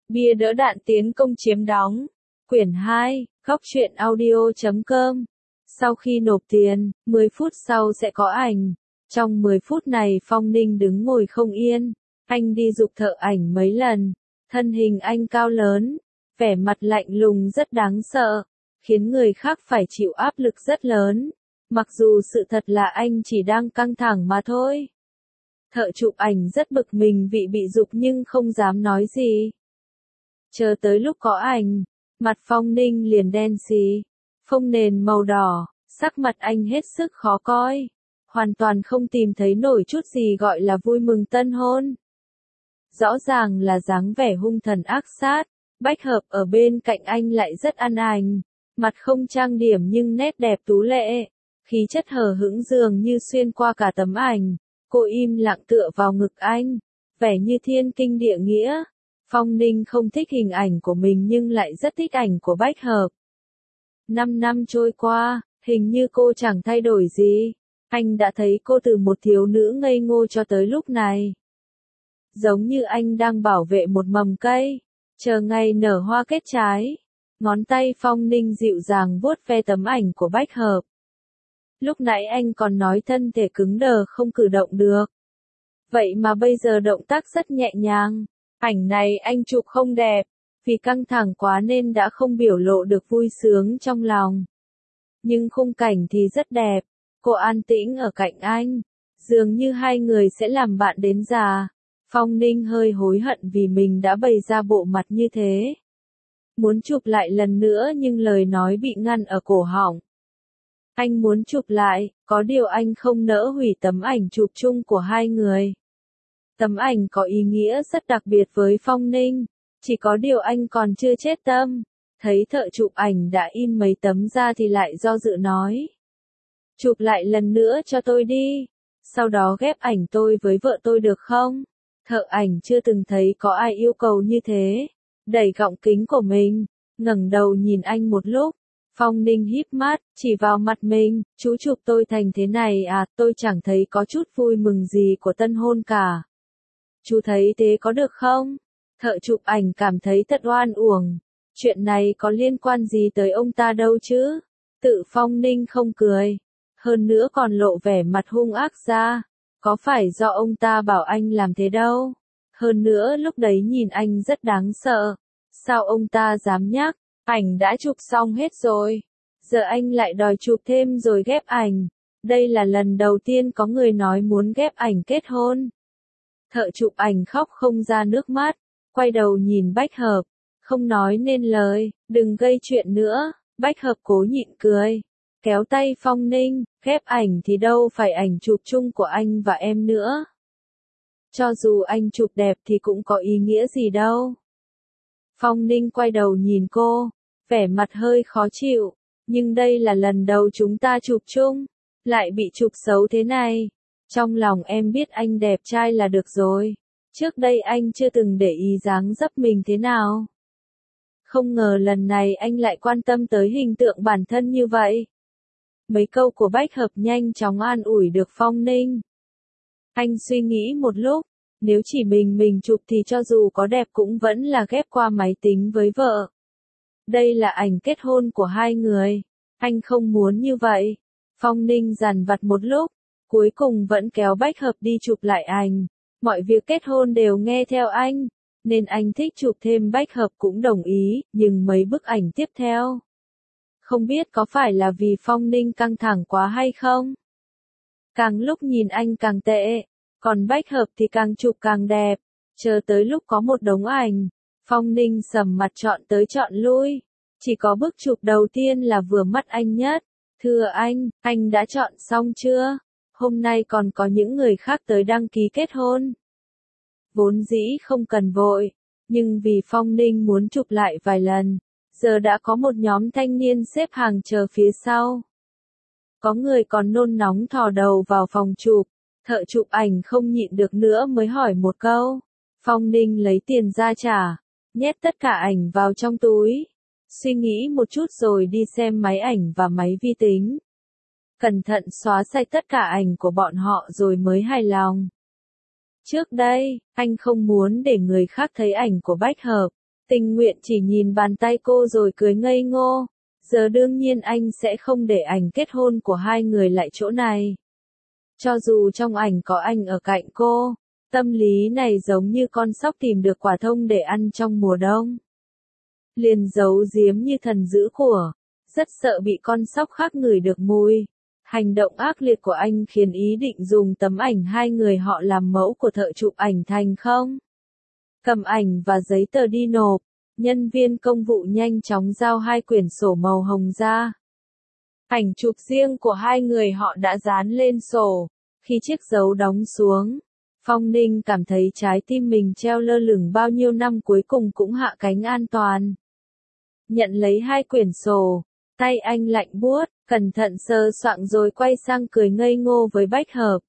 Bia đỡ đạn tiến công chiếm đóng. Quyển 2, Góc truyện audio.com. Sau khi nộp tiền, 10 phút sau sẽ có ảnh. Trong 10 phút này Phong Ninh đứng ngồi không yên. Anh đi giục thợ ảnh mấy lần. Thân hình anh cao lớn, vẻ mặt lạnh lùng rất đáng sợ, khiến người khác phải chịu áp lực rất lớn. Mặc dù sự thật là anh chỉ đang căng thẳng mà thôi. Thợ chụp ảnh rất bực mình vì bị giục nhưng không dám nói gì. Chờ tới lúc có ảnh, mặt Phong Ninh liền đen xì, phông nền màu đỏ, sắc mặt anh hết sức khó coi, hoàn toàn không tìm thấy nổi chút gì gọi là vui mừng tân hôn. Rõ ràng là dáng vẻ hung thần ác sát, Bách Hợp ở bên cạnh anh lại rất ăn ảnh, mặt không trang điểm nhưng nét đẹp tú lệ, khí chất hờ hững dường như xuyên qua cả tấm ảnh. Cô im lặng tựa vào ngực anh, vẻ như thiên kinh địa nghĩa. Phong Ninh không thích hình ảnh của mình nhưng lại rất thích ảnh của Bách Hợp. 5 năm trôi qua, hình như cô chẳng thay đổi gì. Anh đã thấy cô từ một thiếu nữ ngây ngô cho tới lúc này. Giống như anh đang bảo vệ một mầm cây, chờ ngày nở hoa kết trái. Ngón tay Phong Ninh dịu dàng vuốt ve tấm ảnh của Bách Hợp. Lúc nãy anh còn nói thân thể cứng đờ không cử động được. Vậy mà bây giờ động tác rất nhẹ nhàng. Ảnh này anh chụp không đẹp, vì căng thẳng quá nên đã không biểu lộ được vui sướng trong lòng. Nhưng khung cảnh thì rất đẹp, cô an tĩnh ở cạnh anh, dường như hai người sẽ làm bạn đến già. Phong Ninh hơi hối hận vì mình đã bày ra bộ mặt như thế. Muốn chụp lại lần nữa nhưng lời nói bị ngăn ở cổ họng. Anh muốn chụp lại, có điều anh không nỡ hủy tấm ảnh chụp chung của hai người. Tấm ảnh có ý nghĩa rất đặc biệt với Phong Ninh, chỉ có điều anh còn chưa chết tâm. Thấy thợ chụp ảnh đã in mấy tấm ra thì lại do dự nói. Chụp lại lần nữa cho tôi đi, sau đó ghép ảnh tôi với vợ tôi được không? Thợ ảnh chưa từng thấy có ai yêu cầu như thế. Đẩy gọng kính của mình, ngẩng đầu nhìn anh một lúc. Phong Ninh híp mắt, chỉ vào mặt mình, chú chụp tôi thành thế này à, tôi chẳng thấy có chút vui mừng gì của tân hôn cả. Chú thấy thế có được không? Thợ chụp ảnh cảm thấy thật oan uổng. Chuyện này có liên quan gì tới ông ta đâu chứ? Tự Phong Ninh không cười. Hơn nữa còn lộ vẻ mặt hung ác ra. Có phải do ông ta bảo anh làm thế đâu? Hơn nữa lúc đấy nhìn anh rất đáng sợ. Sao ông ta dám nhắc? Ảnh đã chụp xong hết rồi. Giờ anh lại đòi chụp thêm rồi ghép ảnh. Đây là lần đầu tiên có người nói muốn ghép ảnh kết hôn. Thợ chụp ảnh khóc không ra nước mắt, quay đầu nhìn Bách Hợp, không nói nên lời, đừng gây chuyện nữa. Bách Hợp cố nhịn cười, kéo tay Phong Ninh, ghép ảnh thì đâu phải ảnh chụp chung của anh và em nữa. Cho dù anh chụp đẹp thì cũng có ý nghĩa gì đâu. Phong Ninh quay đầu nhìn cô, vẻ mặt hơi khó chịu, nhưng đây là lần đầu chúng ta chụp chung, lại bị chụp xấu thế này. Trong lòng em biết anh đẹp trai là được rồi. Trước đây anh chưa từng để ý dáng dấp mình thế nào. Không ngờ lần này anh lại quan tâm tới hình tượng bản thân như vậy. Mấy câu của Bách Hợp nhanh chóng an ủi được Phong Ninh. Anh suy nghĩ một lúc, nếu chỉ mình chụp thì cho dù có đẹp cũng vẫn là ghép qua máy tính với vợ. Đây là ảnh kết hôn của hai người. Anh không muốn như vậy. Phong Ninh dằn vặt một lúc. Cuối cùng vẫn kéo Bách Hợp đi chụp lại ảnh. Mọi việc kết hôn đều nghe theo anh, nên anh thích chụp thêm. Bách Hợp cũng đồng ý, nhưng mấy bức ảnh tiếp theo. Không biết có phải là vì Phong Ninh căng thẳng quá hay không? Càng lúc nhìn anh càng tệ, còn Bách Hợp thì càng chụp càng đẹp. Chờ tới lúc có một đống ảnh, Phong Ninh sầm mặt chọn tới chọn lui. Chỉ có bức chụp đầu tiên là vừa mắt anh nhất. Thưa anh đã chọn xong chưa? Hôm nay còn có những người khác tới đăng ký kết hôn. Vốn dĩ không cần vội, nhưng vì Phong Ninh muốn chụp lại vài lần, giờ đã có một nhóm thanh niên xếp hàng chờ phía sau. Có người còn nôn nóng thò đầu vào phòng chụp, thợ chụp ảnh không nhịn được nữa mới hỏi một câu. Phong Ninh lấy tiền ra trả, nhét tất cả ảnh vào trong túi. Suy nghĩ một chút rồi đi xem máy ảnh và máy vi tính. Cẩn thận xóa sạch tất cả ảnh của bọn họ rồi mới hài lòng. Trước đây, anh không muốn để người khác thấy ảnh của Bách Hợp. Tình nguyện chỉ nhìn bàn tay cô rồi cười ngây ngô. Giờ đương nhiên anh sẽ không để ảnh kết hôn của hai người lại chỗ này. Cho dù trong ảnh có anh ở cạnh cô, tâm lý này giống như con sóc tìm được quả thông để ăn trong mùa đông. Liền giấu giếm như thần giữ của, rất sợ bị con sóc khác ngửi được mùi. Hành động ác liệt của anh khiến ý định dùng tấm ảnh hai người họ làm mẫu của thợ chụp ảnh thành không. Cầm ảnh và giấy tờ đi nộp, nhân viên công vụ nhanh chóng giao hai quyển sổ màu hồng ra. Ảnh chụp riêng của hai người họ đã dán lên sổ. Khi chiếc dấu đóng xuống, Phong Ninh cảm thấy trái tim mình treo lơ lửng bao nhiêu năm cuối cùng cũng hạ cánh an toàn. Nhận lấy hai quyển sổ, tay anh lạnh buốt, cẩn thận sờ soạng rồi quay sang cười ngây ngô với Bách Hợp.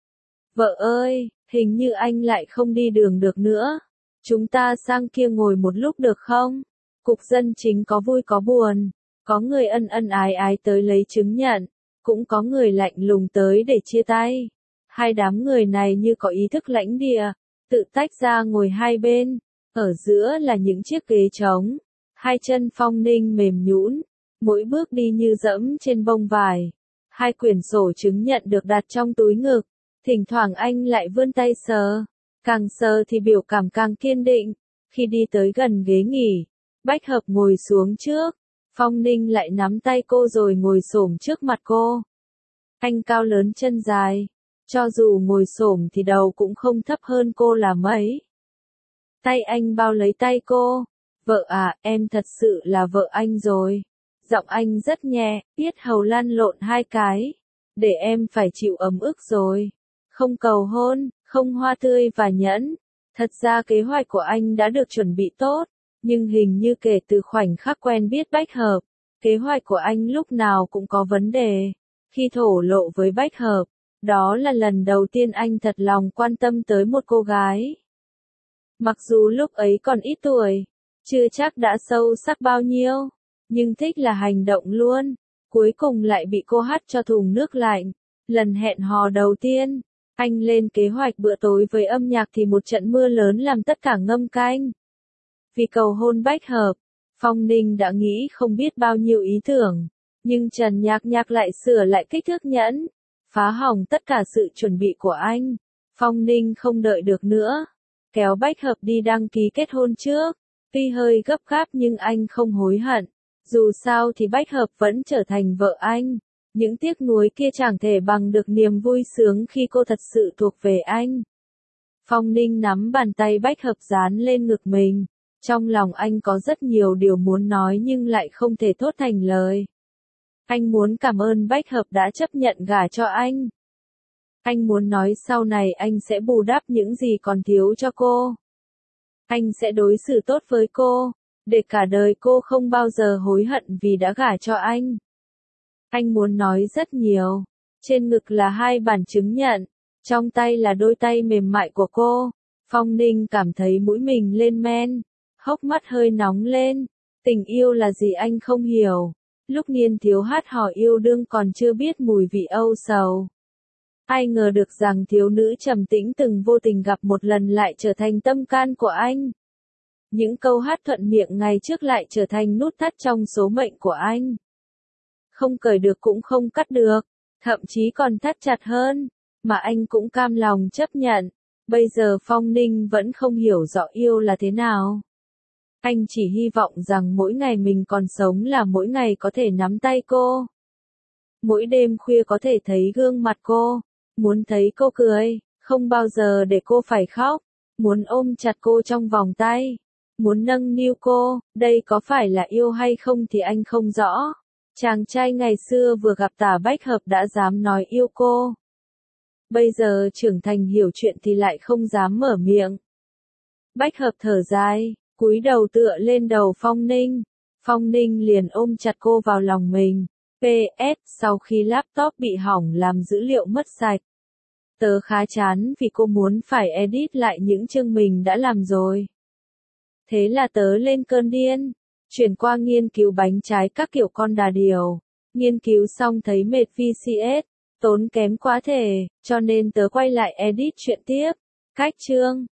Vợ ơi, hình như anh lại không đi đường được nữa. Chúng ta sang kia ngồi một lúc được không? Cục dân chính có vui có buồn. Có người ân ân ái ái tới lấy chứng nhận, cũng có người lạnh lùng tới để chia tay. Hai đám người này như có ý thức lãnh địa, tự tách ra ngồi hai bên. Ở giữa là những chiếc ghế trống. Hai chân Phong Ninh mềm nhũn, mỗi bước đi như dẫm trên bông vải. Hai quyển sổ chứng nhận được đặt trong túi ngực. Thỉnh thoảng anh lại vươn tay sờ. Càng sờ thì biểu cảm càng kiên định. Khi đi tới gần ghế nghỉ, Bách Hợp ngồi xuống trước. Phong Ninh lại nắm tay cô rồi ngồi xổm trước mặt cô. Anh cao lớn chân dài. Cho dù ngồi xổm thì đầu cũng không thấp hơn cô là mấy. Tay anh bao lấy tay cô. Vợ à, em thật sự là vợ anh rồi. Giọng anh rất nhẹ, yết hầu lăn lộn hai cái. Để em phải chịu ấm ức rồi. Không cầu hôn, không hoa tươi và nhẫn. Thật ra kế hoạch của anh đã được chuẩn bị tốt. Nhưng hình như kể từ khoảnh khắc quen biết Bách Hợp, kế hoạch của anh lúc nào cũng có vấn đề. Khi thổ lộ với Bách Hợp, đó là lần đầu tiên anh thật lòng quan tâm tới một cô gái. Mặc dù lúc ấy còn ít tuổi, chưa chắc đã sâu sắc bao nhiêu, nhưng thích là hành động luôn. Cuối cùng lại bị cô hắt cho thùng nước lạnh. Lần hẹn hò đầu tiên, anh lên kế hoạch bữa tối với âm nhạc thì một trận mưa lớn làm tất cả ngâm canh. Vì cầu hôn Bách Hợp, Phong Ninh đã nghĩ không biết bao nhiêu ý tưởng, nhưng Trần Nhạc Nhạc lại sửa lại kích thước nhẫn, phá hỏng tất cả sự chuẩn bị của anh. Phong Ninh không đợi được nữa, kéo Bách Hợp đi đăng ký kết hôn trước. Tuy hơi gấp gáp nhưng anh không hối hận, dù sao thì Bách Hợp vẫn trở thành vợ anh. Những tiếc nuối kia chẳng thể bằng được niềm vui sướng khi cô thật sự thuộc về anh. Phong Ninh nắm bàn tay Bách Hợp dán lên ngực mình. Trong lòng anh có rất nhiều điều muốn nói nhưng lại không thể thốt thành lời. Anh muốn cảm ơn Bách Hợp đã chấp nhận gả cho anh. Anh muốn nói sau này anh sẽ bù đắp những gì còn thiếu cho cô. Anh sẽ đối xử tốt với cô, để cả đời cô không bao giờ hối hận vì đã gả cho anh. Anh muốn nói rất nhiều. Trên ngực là hai bản chứng nhận, trong tay là đôi tay mềm mại của cô. Phong Ninh cảm thấy mũi mình lên men, hốc mắt hơi nóng lên. Tình yêu là gì anh không hiểu. Lúc niên thiếu hát hò yêu đương còn chưa biết mùi vị âu sầu. Ai ngờ được rằng thiếu nữ trầm tĩnh từng vô tình gặp một lần lại trở thành tâm can của anh. Những câu hát thuận miệng ngày trước lại trở thành nút thắt trong số mệnh của anh. Không cởi được cũng không cắt được, thậm chí còn thắt chặt hơn, mà anh cũng cam lòng chấp nhận. Bây giờ Phong Ninh vẫn không hiểu rõ yêu là thế nào. Anh chỉ hy vọng rằng mỗi ngày mình còn sống là mỗi ngày có thể nắm tay cô. Mỗi đêm khuya có thể thấy gương mặt cô, muốn thấy cô cười, không bao giờ để cô phải khóc, muốn ôm chặt cô trong vòng tay, muốn nâng niu cô. Đây có phải là yêu hay không thì anh không rõ. Chàng trai ngày xưa vừa gặp Tả Bách Hợp đã dám nói yêu cô. Bây giờ trưởng thành hiểu chuyện thì lại không dám mở miệng. Bách Hợp thở dài, cúi đầu tựa lên đầu Phong Ninh. Phong Ninh liền ôm chặt cô vào lòng mình. PS, sau khi laptop bị hỏng làm dữ liệu mất sạch. Tớ khá chán vì cô muốn phải edit lại những chương mình đã làm rồi. Thế là tớ lên cơn điên. Chuyển qua nghiên cứu bánh trái các kiểu con đà điểu. Nghiên cứu xong thấy mệt VCS, tốn kém quá thể, cho nên tớ quay lại edit chuyện tiếp. Cách chương